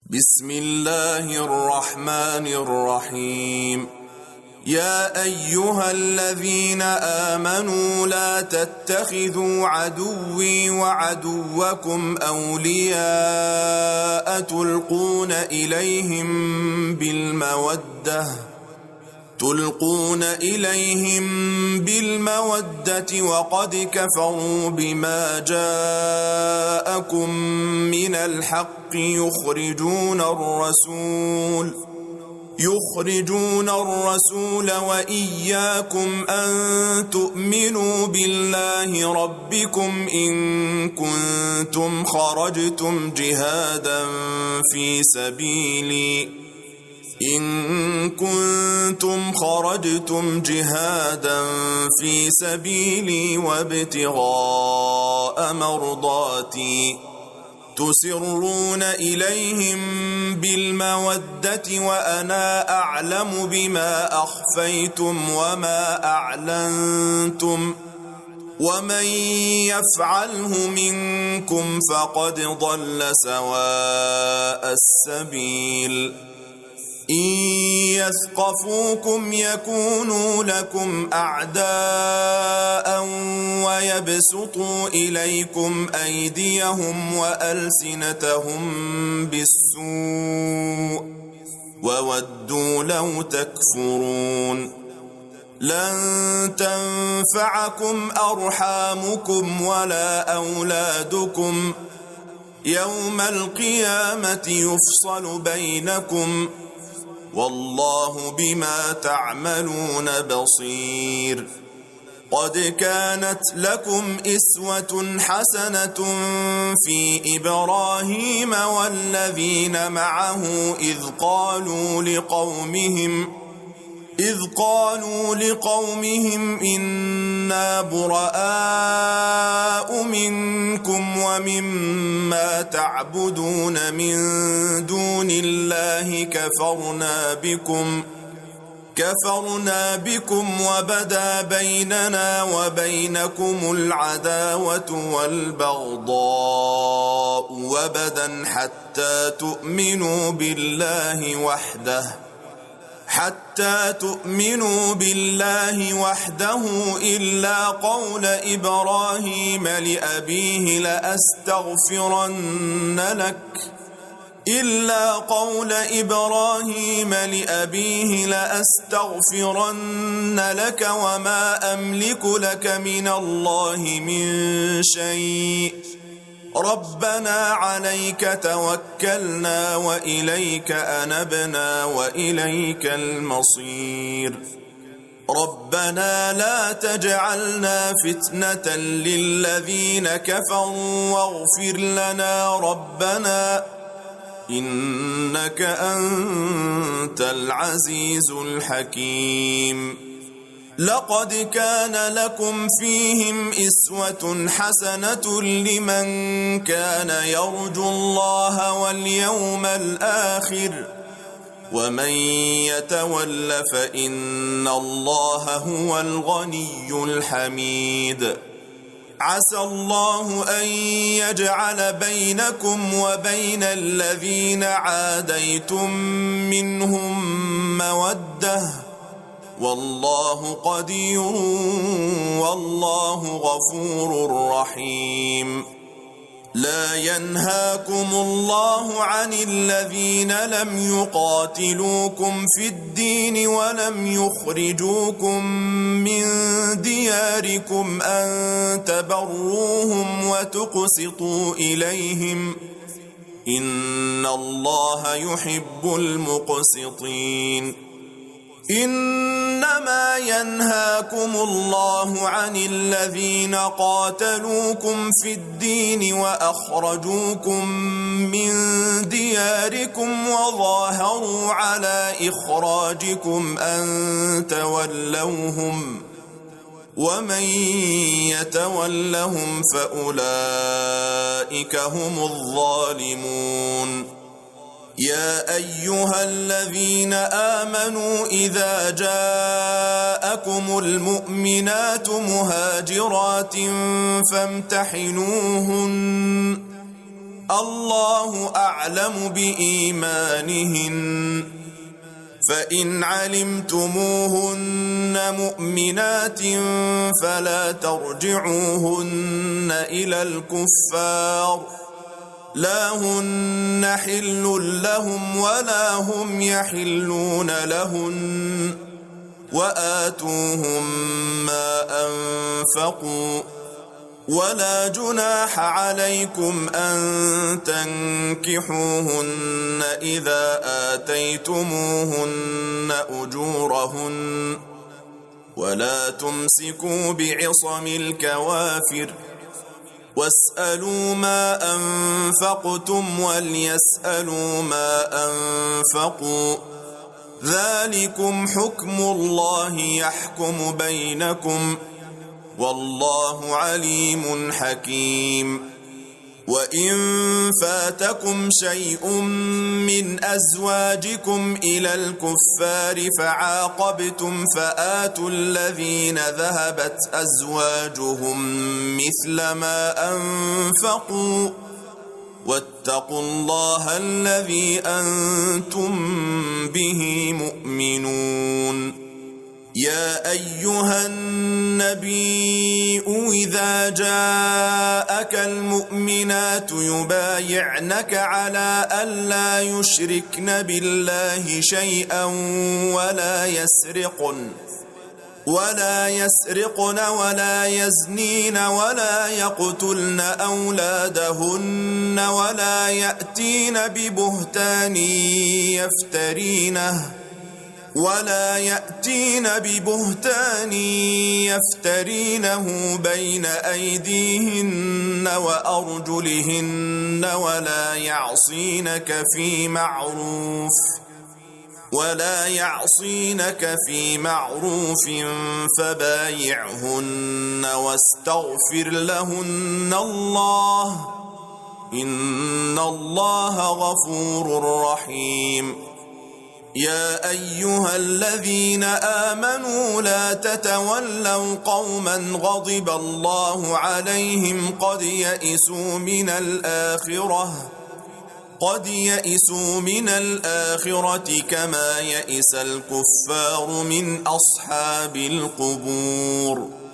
بسم الله الرحمن الرحيم. يا أيها الذين آمنوا لا تتخذوا عدوي وعدوكم أولياء تلقون إليهم بالمودة وقد كفروا بما جاءكم من الحق يخرجون الرسول وإياكم أن تؤمنوا بالله ربكم إن كنتم خرجتم جهادا في سبيلي وابتغاء مرضاتي تسرون إليهم بالمودة وأنا أعلم بما أخفيتم وما أعلنتم ومن يفعله منكم فقد ضل سواء السبيل. إن يثقفوكم يكونوا لكم أعداء ويبسطوا إليكم أيديهم وألسنتهم بالسوء وودوا لو تكفرون. لن تنفعكم أرحامكم ولا أولادكم يوم القيامة يفصل بينكم والله بما تعملون بصير. قد كانت لكم إسوة حسنة في إبراهيم والذين معه إذ قالوا لقومهم إنا براء منكم ومما تعبدون من دون الله كفرنا بكم وبدا بيننا وبينكم العداوة والبغضاء وبدا حتى تؤمنوا بالله وحده إلا قول إبراهيم لأبيه لأستغفرن لك وما أملك لك من الله من شيء ربنا عليك توكلنا وإليك أنبنا وإليك المصير. ربنا لا تجعلنا فتنة للذين كفروا واغفر لنا ربنا إنك أنت العزيز الحكيم. لقد كان لكم فيهم إسوة حسنة لمن كان يرجو الله واليوم الآخر ومن يتول فإن الله هو الغني الحميد. عسى الله أن يجعل بينكم وبين الذين عاديتم منهم مودة والله قدير والله غفور رحيم. لا ينهاكم الله عن الذين لم يقاتلوكم في الدين ولم يخرجوكم من دياركم أن تبروهم وتقسطوا إليهم إن الله يحب المقسطين. إنما ينهاكم الله عن الذين قاتلوكم في الدين وأخرجوكم من دياركم وظاهروا على إخراجكم أن تولوهم ومن يتولهم فأولئك هم الظالمون. يا أيها الذين آمنوا إذا جاءكم المؤمنات مهاجرات فامتحنوهن الله أعلم بإيمانهن فإن علمتموهن مؤمنات فلا ترجعوهن إلى الكفار لا هن حل لهم ولا هم يحلون لهن وآتوهم ما أنفقوا ولا جناح عليكم أن تنكحوهن إذا آتيتموهن أجورهن ولا تمسكوا بعصم الكوافر واسألوا ما أنفقتم وليسألوا ما أنفقوا ذلكم حكم الله يحكم بينكم والله عليم حكيم وإن فاتكم شيء من أزواجكم إلى الكفار فعاقبتم فآتوا الذين ذهبت أزواجهم مثل ما أنفقوا واتقوا الله الذي أنتم به مؤمنون يا أيها النبي إذا جاءك المؤمنات يبايعنك على ألا يشركن بالله شيئا ولا يسرقن ولا يزنين ولا يقتلن أولادهن ولا يأتين ببهتان يفترينه بين أيديهن وأرجلهن ولا يعصينك في معروف فبايعهن واستغفر لهن الله إن الله غفور رحيم يا أيها الذين آمنوا لا تتولوا قوما غضب الله عليهم قد يئسوا من الآخرة كما يئس الكفار من أصحاب القبور